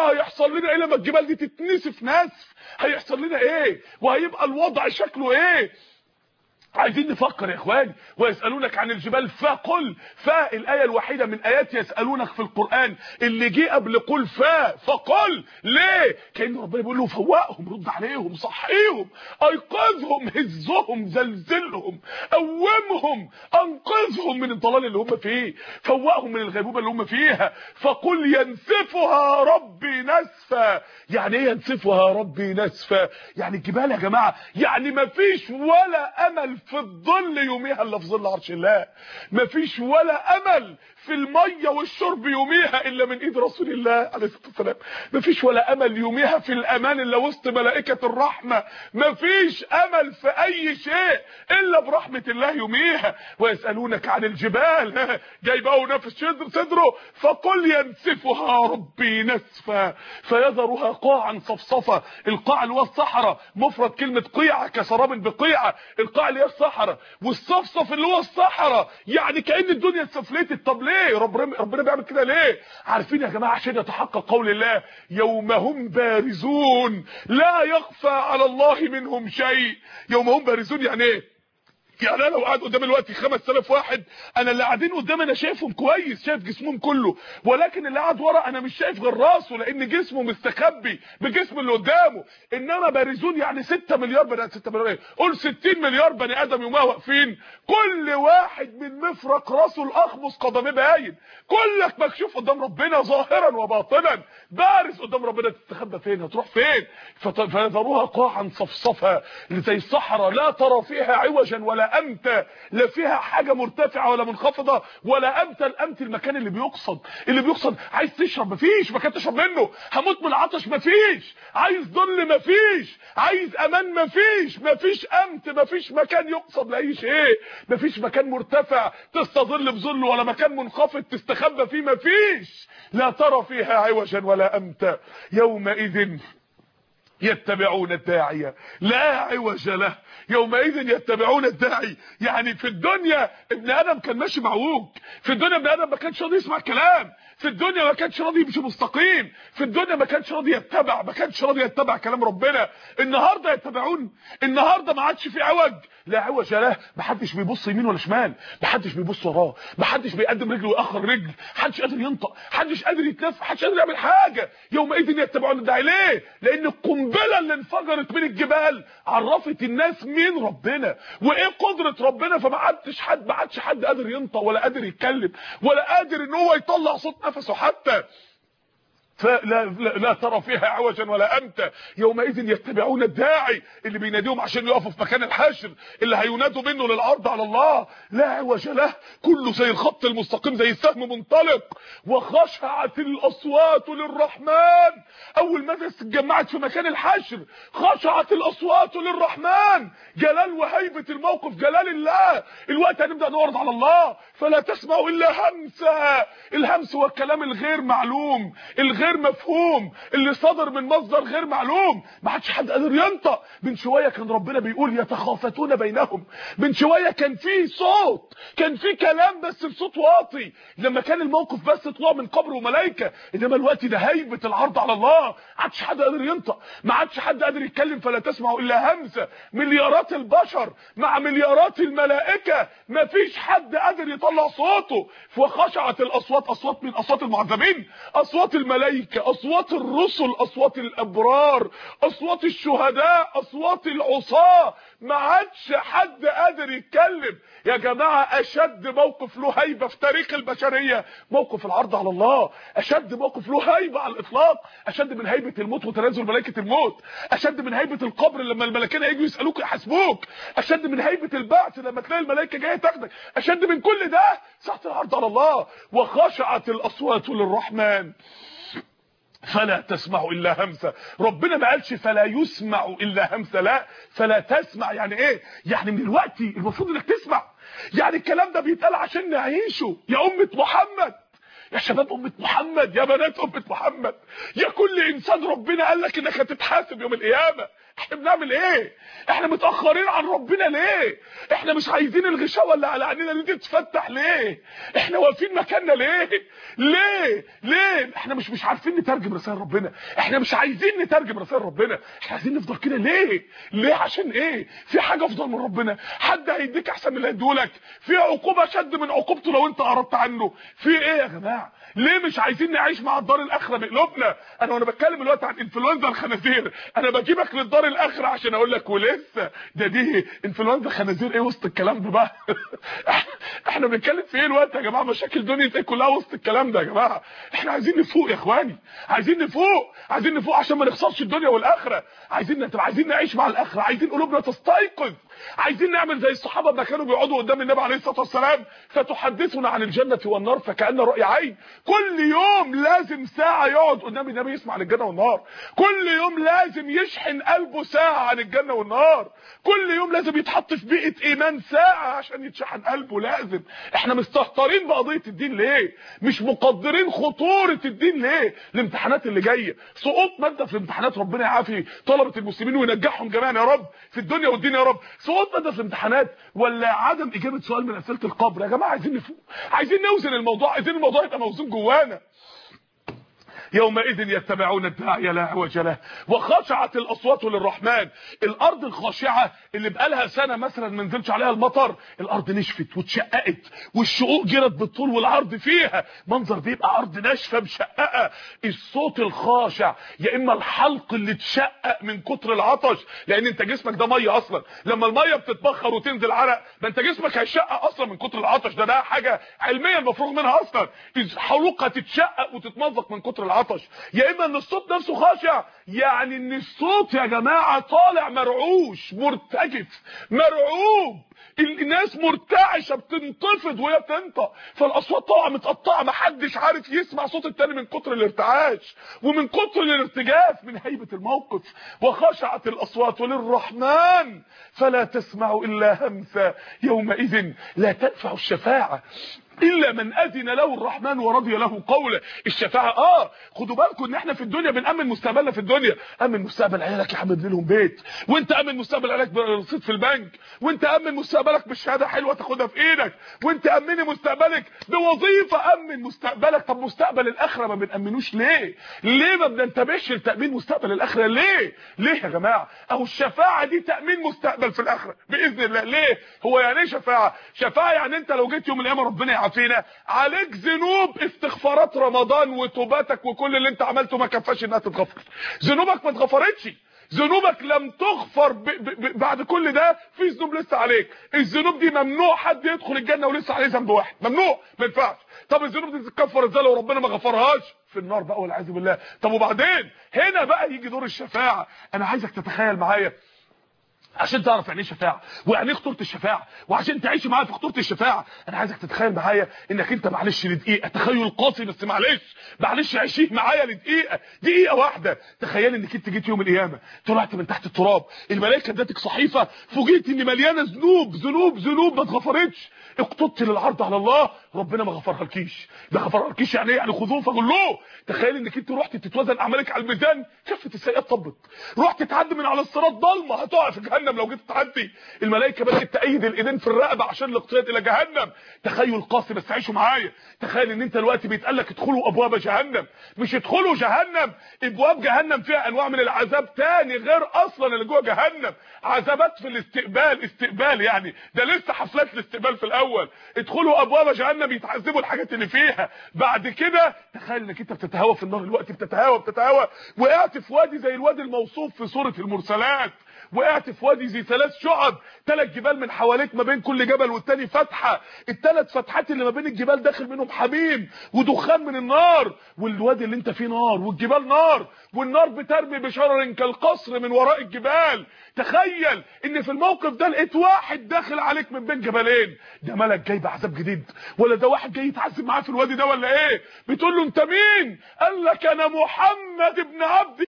هيحصل لنا ايه لما الجبال دي تتنسف نسف؟ هيحصل لنا ايه؟ وهيبقى الوضع شكله ايه؟ عايزين نفكر يا اخواني. ويسألونك عن الجبال فقل، الآية الوحيدة من آيات يسألونك في القرآن اللي جه قبل قل فقل. ليه؟ كأن ربنا بيقول له فوقهم، رد عليهم، صحيهم، ايقظهم، هزهم، زلزلهم، قومهم، انقذهم من الضلال اللي هم فيه، فوقهم من الغيبوبة اللي هم فيها. فقل ينسفها ربي نسفا. يعني ايه ينسفها ربي نسفا؟ يعني الجبال يا جماعة، يعني مفيش ولا امل في الظل يوميها الا في ظل عرش الله، مفيش ولا امل في الميه والشرب يوميها الا من ايد رسول الله عليه الصلاه والسلام، مفيش ولا امل يوميها في الامان الا وسط ملائكه الرحمه، مفيش امل في اي شيء الا برحمه الله يوميها. ويسالونك عن الجبال، جاي بقى ونفس صدره، فقل ينسفها ربي نسفا فيذرها قاعا صفصفا. القاع اللي هو الصحراء، مفرد كلمه قيعه، كسراب بقيعه، القاع اللي هي الصحراء، والصفصف اللي هو الصحراء، يعني كأن الدنيا اتسفلتت. طب ليه ربنا بيعمل كده ليه؟ عارفين يا جماعه؟ عشان يتحقق قول الله يوم هم بارزون لا يخفى على الله منهم شيء. يوم هم بارزون يعني ايه؟ يعني انا لو قاعد قدام دلوقتي 5000 واحد، انا اللي قاعدين قدام انا شايفهم كويس، شايف جسمهم كله، ولكن اللي قاعد ورا انا مش شايف غير راسه، لان جسمه مستخبي بجسم اللي قدامه. انما بارزون يعني 6 مليار بني ادم، 6 مليار ايه، قول 60 مليار بني ادم يومها واقفين، كل واحد من مفرق راسه الاخمص قدميه باين، كلك مكشوف قدام ربنا ظاهرا وباطنا، بارز قدام ربنا. تستخبى فين؟ هتروح فين؟ فيذروها قاعا صفصفا زي الصحراء، لا ترى فيها عوجا ولا امتا، لا فيها حاجه مرتفعه ولا منخفضه ولا امتا. الامت المكان اللي بيقصد، اللي بيقصد. عايز تشرب مفيش مكان تشرب منه، هموت من العطش مفيش، عايز ظل مفيش، عايز امان مفيش امت، مفيش مكان يقصد لاي شيء، مفيش مكان مرتفع تستظل بظله ولا مكان منخفض تستخبى فيه، مفيش. لا ترى فيها عوجا ولا امتا يومئذ يتبعون الداعية لا عوج له. يومئذ يتبعون الداعي، يعني في الدنيا ابن ادم كان ماشي معوج، في الدنيا ابن ادم ما كانش راضي يسمع كلام، في الدنيا ما كانش راضي يمشي مستقيم، في الدنيا ما كانش راضي يتبع، ما كانش راضي يتبع كلام ربنا. النهارده يتبعون، النهارده ما عادش في عوج، لا عوج له. ما حدش بيبص يمين ولا شمال، ما حدش بيبص وراه، ما حدش بيقدم رجل ويأخر رجل، ما حدش قادر ينطق، ما حدش قادر يتنفس، ما حدش قادر يعمل حاجه. يومئذ يتبعون الداعي. ليه؟ لان القنبله اللي انفجرت من الجبال عرفت الناس مين ربنا وايه قدره ربنا، فما عادش حد قادر ينطق ولا قادر يتكلم ولا قادر ان هو يطلع صوت نفسه حتى. لا ترى فيها عوجا ولا امتا. يومئذ يتبعون الداعي اللي بيناديهم عشان يقفوا في مكان الحشر اللي هينادوا منه للعرض على الله. لا عوج له، كله زي الخط المستقيم، زي السهم منطلق. وخشعت الاصوات للرحمن. اول ما الناس اتجمعت في مكان الحشر خشعت الاصوات للرحمن. جلال وهيبه الموقف، جلال الله. الوقت هنبدا نعرض على الله، فلا تسمع الا همسا. الهمس هو الكلام الغير معلوم، الغير مفهوم، اللي صدر من مصدر غير معلوم، ما حدش حد قادر ينطق. من شويه كان ربنا بيقول يتخافتون بينهم، من شويه كان في صوت، كان في كلام بس بصوت واطي، لما كان الموقف بس طلوع من قبر وملائكه. انما الوقت ده هيبه العرض على الله، ما عادش حد قادر ينطق، ما عادش حد قادر يتكلم. فلا تسمعوا الا همسه. مليارات البشر مع مليارات الملائكه، ما فيش حد قادر يطلع صوته. وخشعت الاصوات، اصوات من اصوات المعذبين، اصوات الملائكه، اصوات الرسل، اصوات الابرار، اصوات الشهداء، اصوات العصاه. ما عادش حد قادر يتكلم. يا جماعه اشد موقف له هيبه في تاريخ البشريه موقف العرض على الله. اشد موقف له هيبه على الاطلاق، اشد من هيبه الموت وتنازل ملائكه الموت، اشد من هيبه القبر لما الملائكه يجوا يسالوك يحاسبوك، اشد من هيبه البعث لما تلاقي الملائكه جايه تاخدك، اشد من كل ده ساعه العرض على الله. وخشعت الاصوات للرحمن فلا تسمع الا همسه. ربنا ما قالش فلا يسمع الا همسه، لا، فلا تسمع. يعني ايه؟ يعني من الوقت المفروض انك تسمع. يعني الكلام ده بيتقال عشان نعيشه يا امه محمد، يا شباب امه محمد، يا بنات امه محمد، يا كل انسان ربنا قال لك انك هتتحاسب يوم القيامه. احنا بنعمل ايه؟ احنا متاخرين عن ربنا ليه؟ احنا مش عايزين الغشاوه اللي على عينينا دي تتفتح ليه؟ احنا واقفين مكاننا ليه؟ ليه احنا مش عارفين نترجم رسائل ربنا؟ احنا مش عايزين نترجم رسائل ربنا، احنا عايزين نفضل كده ليه عشان ايه؟ في حاجه افضل من ربنا؟ حد هيديك احسن من اللي هيديهولك؟ في عقوبه شد من عقوبته لو انت اعرضت عنه؟ في ايه يا جماعه؟ ليه مش عايزين نعيش مع الدار الاخره بقلوبنا؟ وانا بتكلم دلوقتي عن انفلونزا الخنازير، انا بجيبك للدار الاخره عشان اقول لك ولسه دي انفلونزا الخنازير ايه وسط الكلام ده بقى؟ احنا بنتكلم في ايه الوقت يا جماعه؟ مشاكل دنيا ايه كلها وسط الكلام ده يا جماعه؟ احنا عايزين نفوق يا اخواني، عايزين نفوق عشان ما نخسرش الدنيا والاخره، عايزين نعيش مع الاخره، عايزين قلوبنا تستيقظ، عايزين نعمل زي الصحابه ما كانوا بيقعدوا قدام النبي عليه الصلاه والسلام فتحدثنا عن الجنه والنار فكأن رؤيا عين. كل يوم لازم ساعه يقعد قدام النبي يسمع عن الجنه والنار، كل يوم لازم يشحن قلبه ساعه عن الجنه والنار، كل يوم لازم يتحط في بيئه ايمان ساعه عشان يتشحن قلبه. لازم. احنا مستهترين بقضيه الدين ليه؟ مش مقدرين خطوره الدين ليه؟ الامتحانات اللي جايه، سقوط ماده في الامتحانات، ربنا يعافي طلبه المسلمين وينجحهم جميعا يا رب في الدنيا والدين يا رب. سقوط ماده في الامتحانات ولا عدم اجابه سؤال من اسئله القبر؟ يا جماعه عايزين نفوق، عايزين نوزن الموضوع، عايزين الموضوع يبقى موزون جوانا. يومئذ يتبعون الداعي لا عوج له وخشعت الاصوات للرحمن. الارض الخاشعه اللي بقالها سنه مثلا ما نزلش عليها المطر، الارض نشفت واتشققت والشقوق جرت بالطول والعرض فيها، منظر بيبقى ارض ناشفه مشققه. الصوت الخاشع يا اما الحلق اللي اتشقق من كتر العطش، لان انت جسمك ده ميه اصلا، لما الميه بتتبخر وتنزل عرق ما انت جسمك هيشقق اصلا من كتر العطش، ده حاجه علميا مفروغ منها اصلا، الحلوق هتتشقق وتتمزق من كتر العطش. يا اما ان الصوت نفسه خاشع، يعني ان الصوت يا جماعه طالع مرعوش مرتجف مرعوب، الناس مرتعشه بتنتفض وهي بتنطق، فالاصوات طالعه متقطعه، محدش عارف يسمع صوت التاني من كتر الارتعاش ومن كتر الارتجاف من هيبه الموقف. وخشعت الاصوات للرحمن فلا تسمع الا همسا يومئذ لا تنفع الشفاعه الا من اذن له الرحمن ورضي له قولا. الشفاعه خدوا بالكم ان احنا في الدنيا بنامن مستقبلنا في الدنيا، امن مستقبل عيالك يا عم ابن لهم بيت، وانت امن مستقبل عيالك برصيد في البنك، وانت امن مستقبلك بالشهاده حلوه تاخدها في ايدك، وانت امني مستقبلك بوظيفه، امن مستقبلك. طب مستقبل الاخره ما بنامنوش ليه؟ ليه ما بننتبهش لتامين مستقبل الاخره؟ ليه يا جماعه؟ اهو الشفاعه دي تامين مستقبل في الاخره باذن الله. ليه؟ هو يعني ايه شفاعه؟ شفاعه يعني انت لو جيت يوم القيامه ربنا فينا عليك ذنوب استغفارات رمضان وتوباتك وكل اللي انت عملته ما كفاش انها تتغفر، ذنوبك ما اتغفرتش، ذنوبك لم تغفر بعد كل ده في ذنوب لسه عليك. الذنوب دي ممنوع حد يدخل الجنه ولسه عليه ذنب واحد، ممنوع، ما ينفعش. طب الذنوب دي تتكفر ازاي لو ربنا ما غفرهاش؟ في النار بقى والعياذ بالله. طب وبعدين هنا بقى يجي دور الشفاعه. انا عايزك تتخيل معايا عشان تعرف يعني ايه شفاعه ويعني ايه خطوره الشفاعه، وعشان تعيش معايا في خطوره الشفاعه انا عايزك تتخيل معايا انك انت معلش لدقيقه، تخيل قاسي بس معلش عيشيه معايا لدقيقه، دقيقه واحده. تخيل انك انت جيت يوم القيامه طلعت من تحت التراب، الملائكه ادتك صحيفه فوجئت ان مليانه ذنوب ما اتغفرتش، اقتدت للعرض على الله ربنا ما غفرهالكيش. ده غفرهالكيش يعني ايه؟ يعني خذوه فغلوه. تخيل انك انت رحت تتوزن اعمالك على الميزان، كفه السيئات طبت، رحت تعدي من على الصراط ضلمه هتقع في جهنم لو جيت تعدي، الملائكه بدات تأيد الايدين في الرقبه عشان الاقتياد الى جهنم. تخيل قاسي بس عيشوا معايا. تخيل ان انت دلوقتي بيتقال لك ادخلوا ابواب جهنم، مش ادخلوا جهنم، ابواب جهنم فيها انواع من العذاب تاني غير اصلا اللي جوه جهنم، عذابات في استقبال يعني ده لسه حفلات الاستقبال في الاول. ادخلوا ابواب جهنم يتعذبوا الحاجات اللي فيها، بعد كده تخيل انك انت بتتهوى في النار دلوقتي، بتتهوى وقعت في وادي زي الوادي الموصوف في سوره المرسلات، وقعت في وادي زي 3 شعب، 3 جبال من حواليك ما بين كل جبل والتاني فتحه، ال3 فتحات اللي ما بين الجبال داخل منهم حميم ودخان من النار، والوادي اللي انت فيه نار والجبال نار، والنار بترمي بشرر كالقصر من وراء الجبال. تخيل ان في الموقف ده لقيت واحد داخل عليك من بين جبلين، ده ملك جاي بعذاب جديد ولا ده واحد جاي يتعذب معاه في الوادي ده ولا ايه؟ بتقول له انت مين؟ قال لك انا محمد ابن عبد